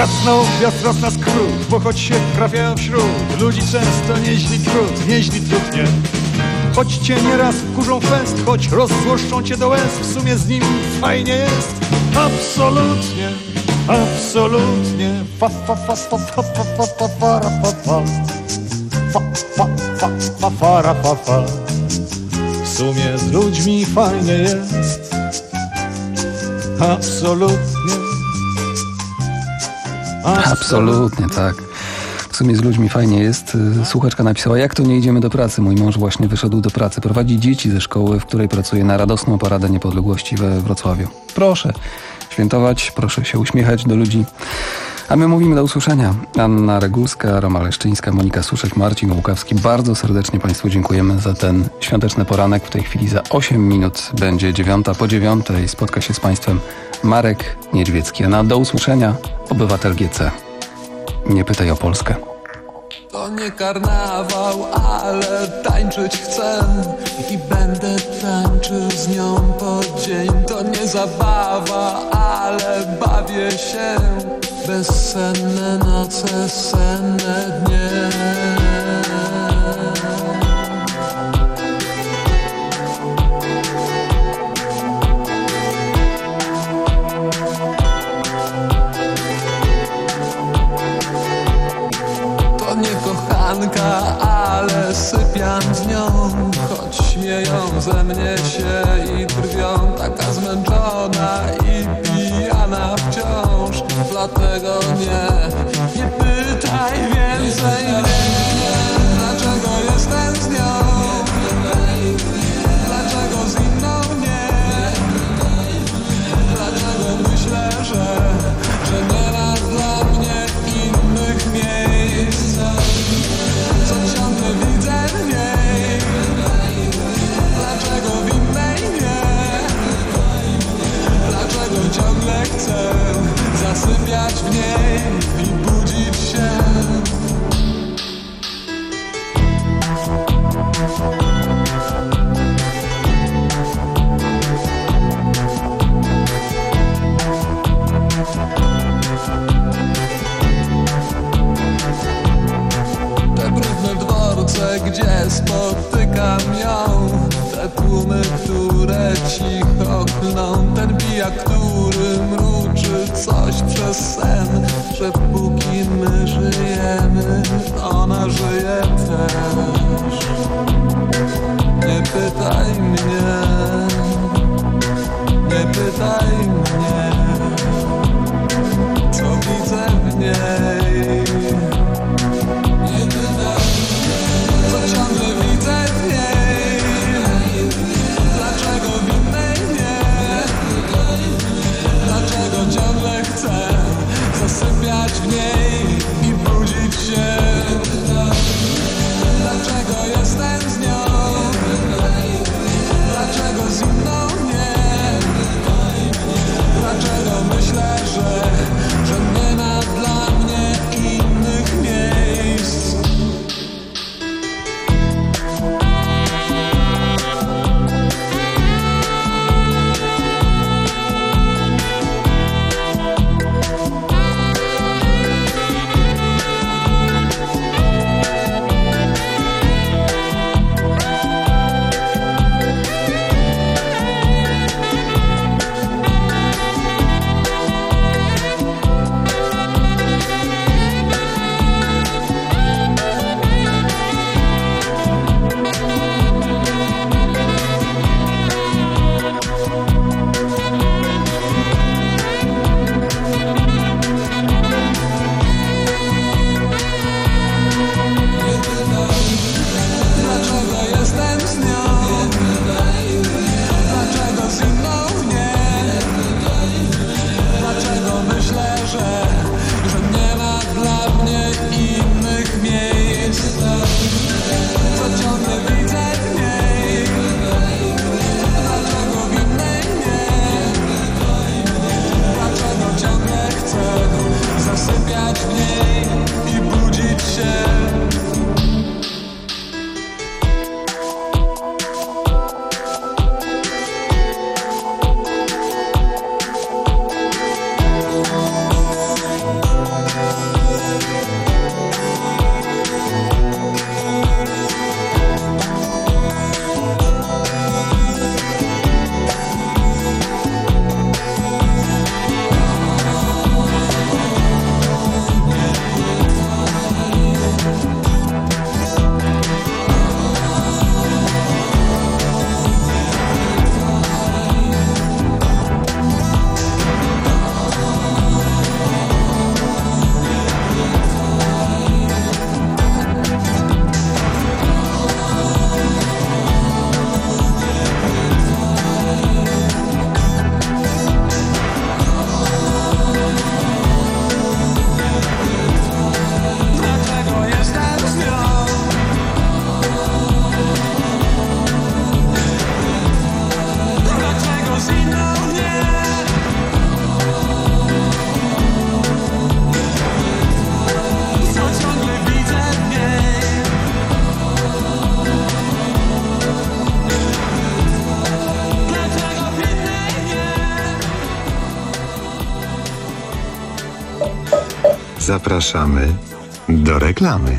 Prasnął gwiazd raz na skrót, bo choć się trafiają wśród ludzi często nieźli trud, nieźli trud, nie. Choć cię nieraz wkurzą fest, choć rozzłoszczą cię do łez, w sumie z nimi fajnie jest. Absolutnie, absolutnie. Fa, fa, fa, fa, fa, fa, fa, fa, fa, fa, fa. Fa, fa, fa, fa, fa, ra, fa, fa. W sumie z ludźmi fajnie jest. Absolutnie. Absolutnie, tak. W sumie z ludźmi fajnie jest. Słuchaczka napisała, jak to nie idziemy do pracy? Mój mąż właśnie wyszedł do pracy. Prowadzi dzieci ze szkoły, w której pracuje na radosną Paradę Niepodległości we Wrocławiu. Proszę świętować, proszę się uśmiechać do ludzi. A my mówimy do usłyszenia. Anna Regulska, Roma Leszczyńska, Monika Suszek, Marcin Łukawski. Bardzo serdecznie Państwu dziękujemy za ten świąteczny poranek. W tej chwili za osiem minut będzie dziewiąta po dziewiątej. Spotka się z Państwem Marek Niedźwiecki. A na do usłyszenia obywatel G C. Nie pytaj o Polskę. To nie karnawał, ale tańczyć chcę i będę tańczył z nią po dzień. To nie zabawa, ale bawię się. Bezsenne noce, senne dnie. To nie kochanka, ale sypiam z nią. Choć śmieją ze mnie się i drwią. Taka zmęczona i pijana wciąż. Dlatego nie, nie pytaj więcej mnie. Dlaczego jestem z nią? Dlaczego z inną nie? Dlaczego myślę, że, że nie ma dla mnie innych miejsc? Co ciągle widzę w niej? Dlaczego w innej nie? Dlaczego ciągle chcę zasypiać w niej i budzić się? Te brudne dworce, gdzie spotykam ją, te tłumy, które cicho klną, ten pijak, który mruczy coś przez sen, że póki my żyjemy, ona żyje też. Nie pytaj mnie, nie pytaj mnie, co widzę w niej. Nie pytaj mnie, co ciągle widzę w niej. Dlaczego w innej nie? Dlaczego ciągle chcę zasypiać w niej i budzić się? Dlaczego jestem z nią? Dlaczego z inną nie? Dlaczego myślę, że, że nie ma dla mnie innych miejsc? Zapraszamy do reklamy.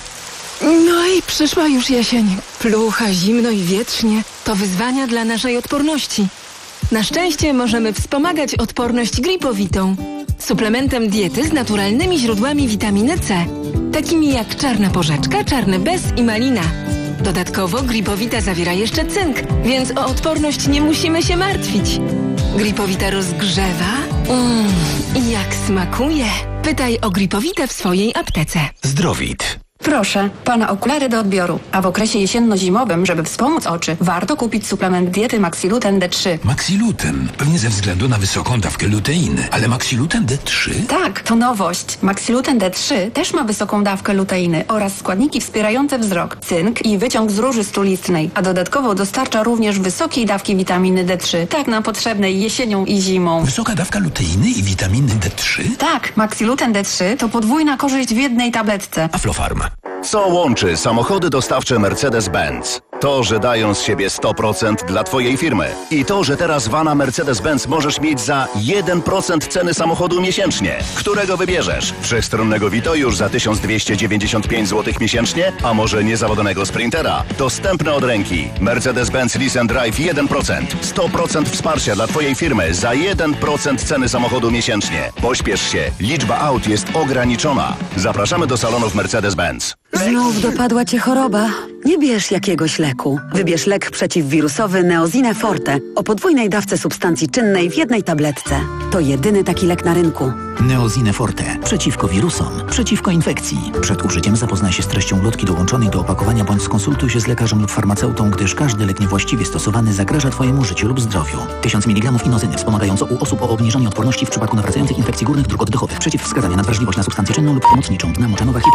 No i przyszła już jesień. Plucha, zimno i wietrznie. To wyzwania dla naszej odporności. Na szczęście możemy wspomagać odporność gripowitą. Suplementem diety z naturalnymi źródłami witaminy C. Takimi jak czarna porzeczka, czarny bez i malina. Dodatkowo gripowita zawiera jeszcze cynk, więc o odporność nie musimy się martwić. Gripowita rozgrzewa. Mmm, i jak smakuje. Pytaj o gripowitę w swojej aptece. Zdrowit. Proszę, pana okulary do odbioru. A w okresie jesienno-zimowym, żeby wspomóc oczy, warto kupić suplement diety Maxiluten D trzy. Maxiluten. Pewnie ze względu na wysoką dawkę luteiny. Ale Maxiluten D trzy? Tak, to nowość. Maxiluten D trzy też ma wysoką dawkę luteiny oraz składniki wspierające wzrok, cynk i wyciąg z róży stulistnej. A dodatkowo dostarcza również wysokiej dawki witaminy D trzy. Tak nam potrzebnej jesienią i zimą. Wysoka dawka luteiny i witaminy D trzy? Tak, Maxiluten D trzy to podwójna korzyść w jednej tabletce. Aflofarm. Co łączy samochody dostawcze Mercedes-Benz? To, że dają z siebie sto procent dla Twojej firmy. I to, że teraz vana Mercedes-Benz możesz mieć za jeden procent ceny samochodu miesięcznie. Którego wybierzesz? Wszechstronnego Vito już za tysiąc dwieście dziewięćdziesiąt pięć złotych miesięcznie? A może niezawodnego Sprintera? Dostępne od ręki. Mercedes-Benz Lease and Drive jeden procent. sto procent wsparcia dla Twojej firmy za jeden procent ceny samochodu miesięcznie. Pośpiesz się. Liczba aut jest ograniczona. Zapraszamy do salonów Mercedes-Benz. Znów dopadła cię choroba? Nie bierz jakiegoś leku. Wybierz lek przeciwwirusowy Neozine Forte o podwójnej dawce substancji czynnej w jednej tabletce. To jedyny taki lek na rynku. Neozine Forte. Przeciwko wirusom. Przeciwko infekcji. Przed użyciem zapoznaj się z treścią ulotki dołączonej do opakowania bądź skonsultuj się z lekarzem lub farmaceutą, gdyż każdy lek niewłaściwie stosowany zagraża Twojemu życiu lub zdrowiu. tysiąc miligramów inozyny wspomagająco u osób o obniżonej odporności w przypadku nawracających infekcji górnych dróg oddechowych. Przeciwwskazania na wrażliwość na substancję czynną lub pomocniczą dna moczanowa